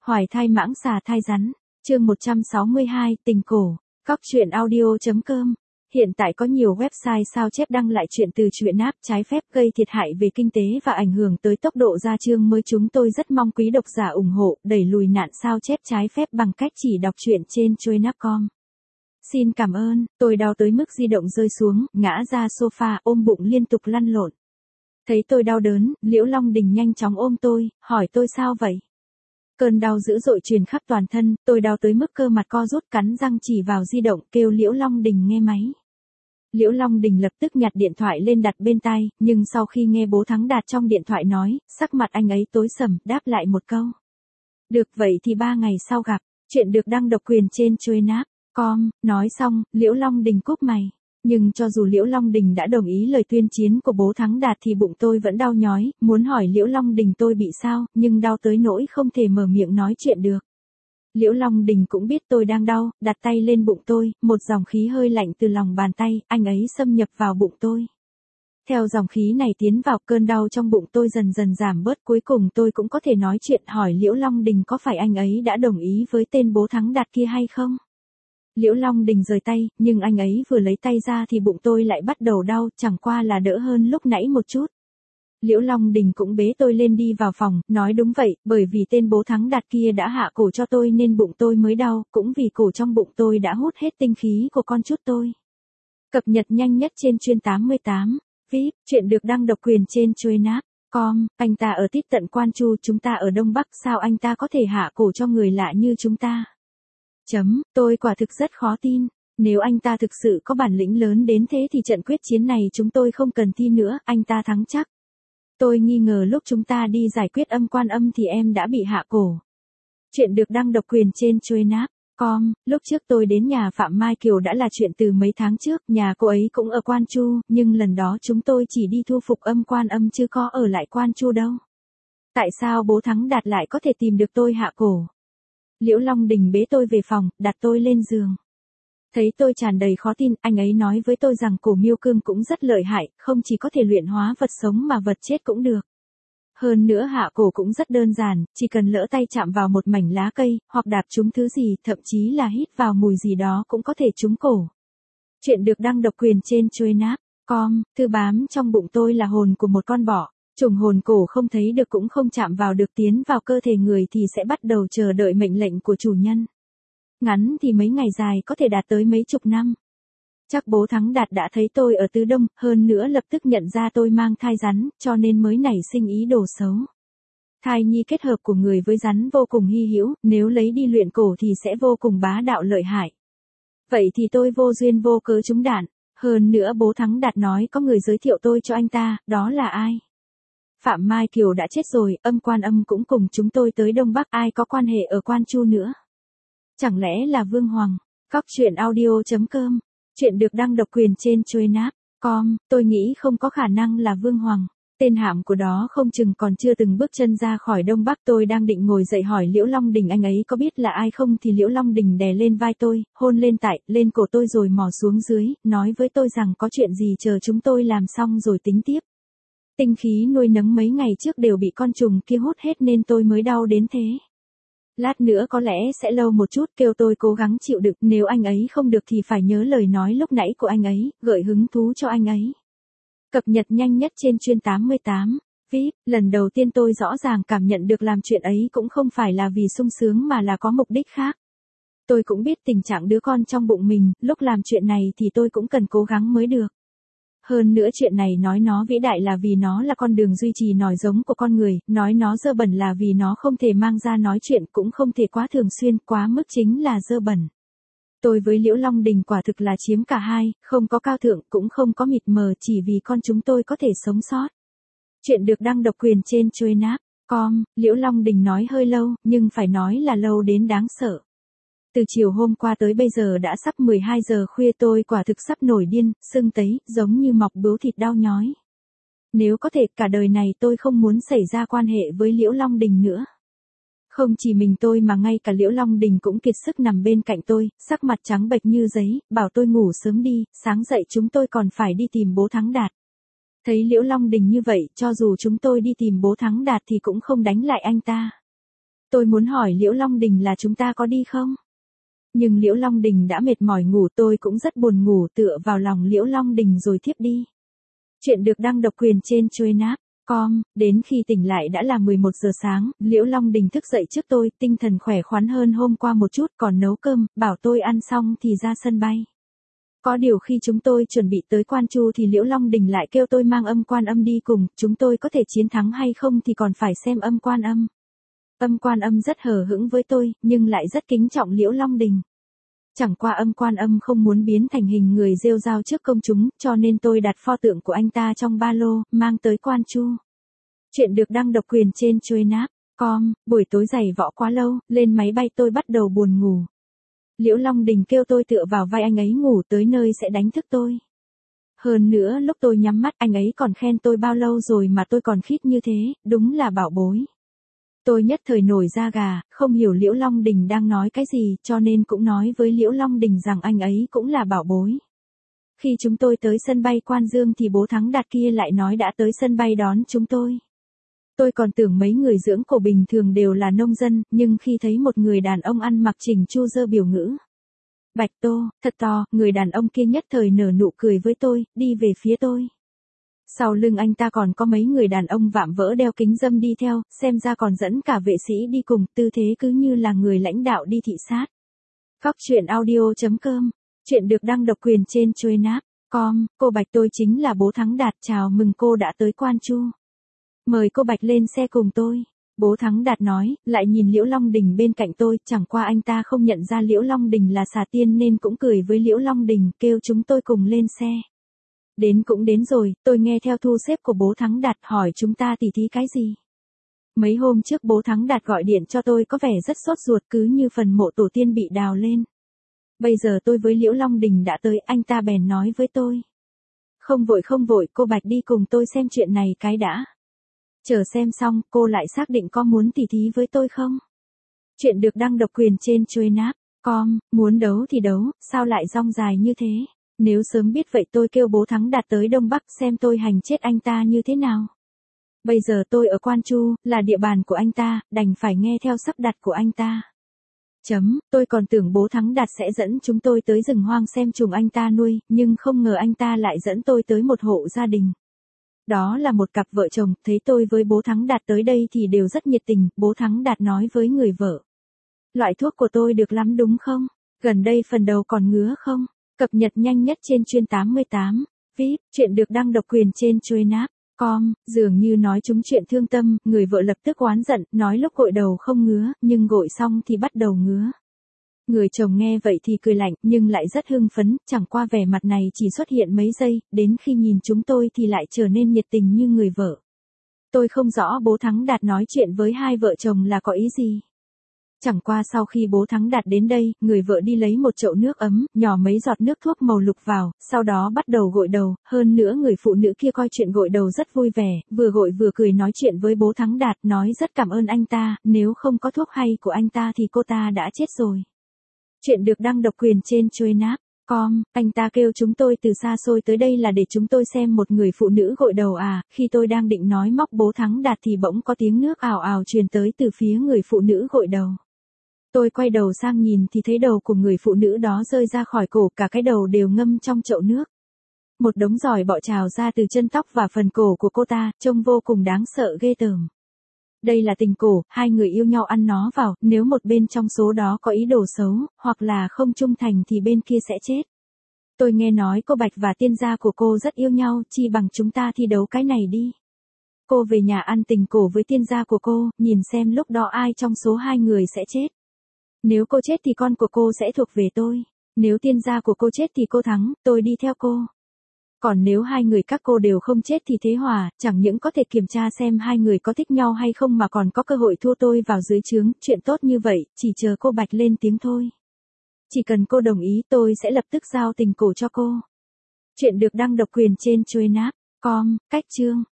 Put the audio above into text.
Hoài thai mãng xà thai rắn, chương 162, tình cổ, Cóc truyện audio.com. Hiện tại có nhiều website sao chép đăng lại chuyện từ truyện app trái phép gây thiệt hại về kinh tế và ảnh hưởng tới tốc độ ra chương mới. Chúng tôi rất mong quý độc giả ủng hộ, đẩy lùi nạn sao chép trái phép bằng cách chỉ đọc truyện trên Truyện.com. Xin cảm ơn. Tôi đau tới mức di động rơi xuống, ngã ra sofa, ôm bụng liên tục lăn lộn. Thấy tôi đau đớn, Liễu Long Đình nhanh chóng ôm tôi, hỏi tôi sao vậy. Cơn đau dữ dội truyền khắp toàn thân, tôi đau tới mức cơ mặt co rút, cắn răng chỉ vào di động kêu Liễu Long Đình nghe máy. Liễu Long Đình lập tức nhặt điện thoại lên đặt bên tai, nhưng sau khi nghe bố Thắng Đạt trong điện thoại nói, sắc mặt anh ấy tối sầm, đáp lại một câu. Được vậy thì 3 ngày sau gặp, chuyện được đăng độc quyền trên Truyện.com. Nói xong, Liễu Long Đình cúp máy. Nhưng cho dù Liễu Long Đình đã đồng ý lời tuyên chiến của bố Thắng Đạt thì bụng tôi vẫn đau nhói, muốn hỏi Liễu Long Đình tôi bị sao, nhưng đau tới nỗi không thể mở miệng nói chuyện được. Liễu Long Đình cũng biết tôi đang đau, đặt tay lên bụng tôi, một dòng khí hơi lạnh từ lòng bàn tay, anh ấy xâm nhập vào bụng tôi. Theo dòng khí này tiến vào, cơn đau trong bụng tôi dần dần giảm bớt, cuối cùng tôi cũng có thể nói chuyện, hỏi Liễu Long Đình có phải anh ấy đã đồng ý với tên bố Thắng Đạt kia hay không. Liễu Long Đình rời tay, nhưng anh ấy vừa lấy tay ra thì bụng tôi lại bắt đầu đau, chẳng qua là đỡ hơn lúc nãy một chút. Liễu Long Đình cũng bế tôi lên đi vào phòng, nói đúng vậy, bởi vì tên bố Thắng Đạt kia đã hạ cổ cho tôi nên bụng tôi mới đau, cũng vì cổ trong bụng tôi đã hút hết tinh khí của con chút tôi. Cập nhật nhanh nhất trên Truyện 88, VIP, chuyện được đăng độc quyền trên Truyện.com. Anh ta ở tít tận Quan Chu, chúng ta ở Đông Bắc, sao anh ta có thể hạ cổ cho người lạ như chúng ta? Tôi quả thực rất khó tin. Nếu anh ta thực sự có bản lĩnh lớn đến thế thì trận quyết chiến này chúng tôi không cần thi nữa, anh ta thắng chắc. Tôi nghi ngờ lúc chúng ta đi giải quyết âm quan âm thì em đã bị hạ cổ. Chuyện được đăng độc quyền trên Truyện.com. Lúc trước tôi đến nhà Phạm Mai Kiều đã là chuyện từ mấy tháng trước, nhà cô ấy cũng ở Quan Chu, nhưng lần đó chúng tôi chỉ đi thu phục âm quan âm chứ có ở lại Quan Chu đâu. Tại sao bố Thắng Đạt lại có thể tìm được tôi hạ cổ? Liễu Long Đình bế tôi về phòng, đặt tôi lên giường. Thấy tôi tràn đầy khó tin, anh ấy nói với tôi rằng cổ miêu cương cũng rất lợi hại, không chỉ có thể luyện hóa vật sống mà vật chết cũng được. Hơn nữa hạ cổ cũng rất đơn giản, chỉ cần lỡ tay chạm vào một mảnh lá cây, hoặc đạp trúng thứ gì, thậm chí là hít vào mùi gì đó cũng có thể trúng cổ. Chuyện được đăng độc quyền trên Truyện.com. Thứ bám trong bụng tôi là hồn của một con bọ. Trùng hồn cổ không thấy được cũng không chạm vào được, tiến vào cơ thể người thì sẽ bắt đầu chờ đợi mệnh lệnh của chủ nhân. Ngắn thì mấy ngày, dài có thể đạt tới mấy chục năm. Chắc bố Thắng Đạt đã thấy tôi ở Tứ Đông, hơn nữa lập tức nhận ra tôi mang thai rắn, cho nên mới nảy sinh ý đồ xấu. Thai nhi kết hợp của người với rắn vô cùng hy hữu, nếu lấy đi luyện cổ thì sẽ vô cùng bá đạo lợi hại. Vậy thì tôi vô duyên vô cớ trúng đạn, hơn nữa bố Thắng Đạt nói có người giới thiệu tôi cho anh ta, đó là ai? Phạm Mai Kiều đã chết rồi, âm quan âm cũng cùng chúng tôi tới Đông Bắc, ai có quan hệ ở Quan Chu nữa? Chẳng lẽ là Vương Hoàng? Cóc truyện audio.com. Chuyện được đăng độc quyền trên Truyện.com. Tôi nghĩ không có khả năng là Vương Hoàng. Tên hãm của đó không chừng còn chưa từng bước chân ra khỏi Đông Bắc. Tôi đang định ngồi dậy hỏi Liễu Long Đình anh ấy có biết là ai không thì Liễu Long Đình đè lên vai tôi, hôn lên cổ tôi rồi mò xuống dưới, nói với tôi rằng có chuyện gì chờ chúng tôi làm xong rồi tính tiếp. Tinh khí nuôi nấng mấy ngày trước đều bị con trùng kia hút hết nên tôi mới đau đến thế. Lát nữa có lẽ sẽ lâu một chút, kêu tôi cố gắng chịu đựng, nếu anh ấy không được thì phải nhớ lời nói lúc nãy của anh ấy, gợi hứng thú cho anh ấy. Cập nhật nhanh nhất trên Truyện 88, VIP, lần đầu tiên tôi rõ ràng cảm nhận được làm chuyện ấy cũng không phải là vì sung sướng mà là có mục đích khác. Tôi cũng biết tình trạng đứa con trong bụng mình, lúc làm chuyện này thì tôi cũng cần cố gắng mới được. Hơn nữa chuyện này nói nó vĩ đại là vì nó là con đường duy trì nòi giống của con người, nói nó dơ bẩn là vì nó không thể mang ra nói chuyện, cũng không thể quá thường xuyên, quá mức chính là dơ bẩn. Tôi với Liễu Long Đình quả thực là chiếm cả hai, không có cao thượng cũng không có mịt mờ, chỉ vì con chúng tôi có thể sống sót. Chuyện được đăng độc quyền trên Truyện.com. Liễu Long Đình nói hơi lâu, nhưng phải nói là lâu đến đáng sợ. Từ chiều hôm qua tới bây giờ đã sắp 12 giờ khuya, tôi quả thực sắp nổi điên, sưng tấy, giống như mọc bướu thịt đau nhói. Nếu có thể, cả đời này tôi không muốn xảy ra quan hệ với Liễu Long Đình nữa. Không chỉ mình tôi mà ngay cả Liễu Long Đình cũng kiệt sức nằm bên cạnh tôi, sắc mặt trắng bệch như giấy, bảo tôi ngủ sớm đi, sáng dậy chúng tôi còn phải đi tìm bố Thắng Đạt. Thấy Liễu Long Đình như vậy, cho dù chúng tôi đi tìm bố Thắng Đạt thì cũng không đánh lại anh ta. Tôi muốn hỏi Liễu Long Đình là chúng ta có đi không? Nhưng Liễu Long Đình đã mệt mỏi ngủ, tôi cũng rất buồn ngủ, tựa vào lòng Liễu Long Đình rồi thiếp đi. Chuyện được đăng độc quyền trên Chuyenap.com, đến khi tỉnh lại đã là 11 giờ sáng, Liễu Long Đình thức dậy trước tôi, tinh thần khỏe khoắn hơn hôm qua một chút, còn nấu cơm, bảo tôi ăn xong thì ra sân bay. Có điều khi chúng tôi chuẩn bị tới Quan Chu thì Liễu Long Đình lại kêu tôi mang Âm Quan Âm đi cùng, chúng tôi có thể chiến thắng hay không thì còn phải xem Âm Quan Âm. Âm Quan Âm rất hờ hững với tôi, nhưng lại rất kính trọng Liễu Long Đình. Chẳng qua Âm Quan Âm không muốn biến thành hình người rêu rao trước công chúng, cho nên tôi đặt pho tượng của anh ta trong ba lô, mang tới Quan Chu. Chuyện được đăng độc quyền trên Chuyenap.com, buổi tối giày võ quá lâu, lên máy bay tôi bắt đầu buồn ngủ. Liễu Long Đình kêu tôi tựa vào vai anh ấy ngủ, tới nơi sẽ đánh thức tôi. Hơn nữa lúc tôi nhắm mắt anh ấy còn khen tôi bao lâu rồi mà tôi còn khít như thế, đúng là bảo bối. Tôi nhất thời nổi da gà, không hiểu Liễu Long Đình đang nói cái gì, cho nên cũng nói với Liễu Long Đình rằng anh ấy cũng là bảo bối. Khi chúng tôi tới sân bay Quan Dương thì bố Thắng Đạt kia lại nói đã tới sân bay đón chúng tôi. Tôi còn tưởng mấy người dưỡng cổ bình thường đều là nông dân, nhưng khi thấy một người đàn ông ăn mặc chỉnh chu giơ biểu ngữ Bạch Tô, thật to, người đàn ông kia nhất thời nở nụ cười với tôi, đi về phía tôi. Sau lưng anh ta còn có mấy người đàn ông vạm vỡ đeo kính râm đi theo, xem ra còn dẫn cả vệ sĩ đi cùng, tư thế cứ như là người lãnh đạo đi thị sát. Cóc truyện audio.com, chuyện được đăng độc quyền trên Chuyenap.com, cô Bạch tôi chính là bố Thắng Đạt, chào mừng cô đã tới Quan Chu. Mời cô Bạch lên xe cùng tôi. Bố Thắng Đạt nói, lại nhìn Liễu Long Đình bên cạnh tôi, chẳng qua anh ta không nhận ra Liễu Long Đình là xà tiên nên cũng cười với Liễu Long Đình, kêu chúng tôi cùng lên xe. Đến cũng đến rồi, tôi nghe theo thu xếp của bố Thắng Đạt, hỏi chúng ta tỉ thí cái gì. Mấy hôm trước bố Thắng Đạt gọi điện cho tôi có vẻ rất sốt ruột, cứ như phần mộ tổ tiên bị đào lên. Bây giờ tôi với Liễu Long Đình đã tới, anh ta bèn nói với tôi. Không vội, cô Bạch đi cùng tôi xem chuyện này cái đã. Chờ xem xong, cô lại xác định có muốn tỉ thí với tôi không? Chuyện được đăng độc quyền trên Chuyenap.com, muốn đấu thì đấu, sao lại dong dài như thế? Nếu sớm biết vậy tôi kêu bố Thắng Đạt tới Đông Bắc xem tôi hành chết anh ta như thế nào. Bây giờ tôi ở Quan Chu, là địa bàn của anh ta, đành phải nghe theo sắp đặt của anh ta. Tôi còn tưởng bố Thắng Đạt sẽ dẫn chúng tôi tới rừng hoang xem trùng anh ta nuôi, nhưng không ngờ anh ta lại dẫn tôi tới một hộ gia đình. Đó là một cặp vợ chồng, thấy tôi với bố Thắng Đạt tới đây thì đều rất nhiệt tình, bố Thắng Đạt nói với người vợ. Loại thuốc của tôi được lắm đúng không? Gần đây phần đầu còn ngứa không? Cập nhật nhanh nhất trên Chuyên 88. VIP, chuyện được đăng độc quyền trên Chuyenap.com, dường như nói chúng chuyện thương tâm, người vợ lập tức oán giận, nói lúc gội đầu không ngứa, nhưng gội xong thì bắt đầu ngứa. Người chồng nghe vậy thì cười lạnh, nhưng lại rất hưng phấn, chẳng qua vẻ mặt này chỉ xuất hiện mấy giây, đến khi nhìn chúng tôi thì lại trở nên nhiệt tình như người vợ. Tôi không rõ bố Thắng Đạt nói chuyện với hai vợ chồng là có ý gì. Chẳng qua sau khi bố Thắng Đạt đến đây, người vợ đi lấy một chậu nước ấm, nhỏ mấy giọt nước thuốc màu lục vào, sau đó bắt đầu gội đầu, hơn nữa người phụ nữ kia coi chuyện gội đầu rất vui vẻ, vừa gội vừa cười nói chuyện với bố Thắng Đạt, nói rất cảm ơn anh ta, nếu không có thuốc hay của anh ta thì cô ta đã chết rồi. Chuyện được đăng độc quyền trên Chuyenap.com, anh ta kêu chúng tôi từ xa xôi tới đây là để chúng tôi xem một người phụ nữ gội đầu à, khi tôi đang định nói móc bố Thắng Đạt thì bỗng có tiếng nước ào ào truyền tới từ phía người phụ nữ gội đầu. Tôi quay đầu sang nhìn thì thấy đầu của người phụ nữ đó rơi ra khỏi cổ, cả cái đầu đều ngâm trong chậu nước. Một đống giỏi bọ trào ra từ chân tóc và phần cổ của cô ta, trông vô cùng đáng sợ ghê tởm. Đây là tình cổ, hai người yêu nhau ăn nó vào, nếu một bên trong số đó có ý đồ xấu, hoặc là không trung thành thì bên kia sẽ chết. Tôi nghe nói cô Bạch và tiên gia của cô rất yêu nhau, chi bằng chúng ta thi đấu cái này đi. Cô về nhà ăn tình cổ với tiên gia của cô, nhìn xem lúc đó ai trong số hai người sẽ chết. Nếu cô chết thì con của cô sẽ thuộc về tôi. Nếu tiên gia của cô chết thì cô thắng, tôi đi theo cô. Còn nếu hai người các cô đều không chết thì thế hòa, chẳng những có thể kiểm tra xem hai người có thích nhau hay không mà còn có cơ hội thua tôi vào dưới trướng, chuyện tốt như vậy, chỉ chờ cô Bạch lên tiếng thôi. Chỉ cần cô đồng ý tôi sẽ lập tức giao tình cổ cho cô. Chuyện được đăng độc quyền trên Chuyenap.com, cách chương.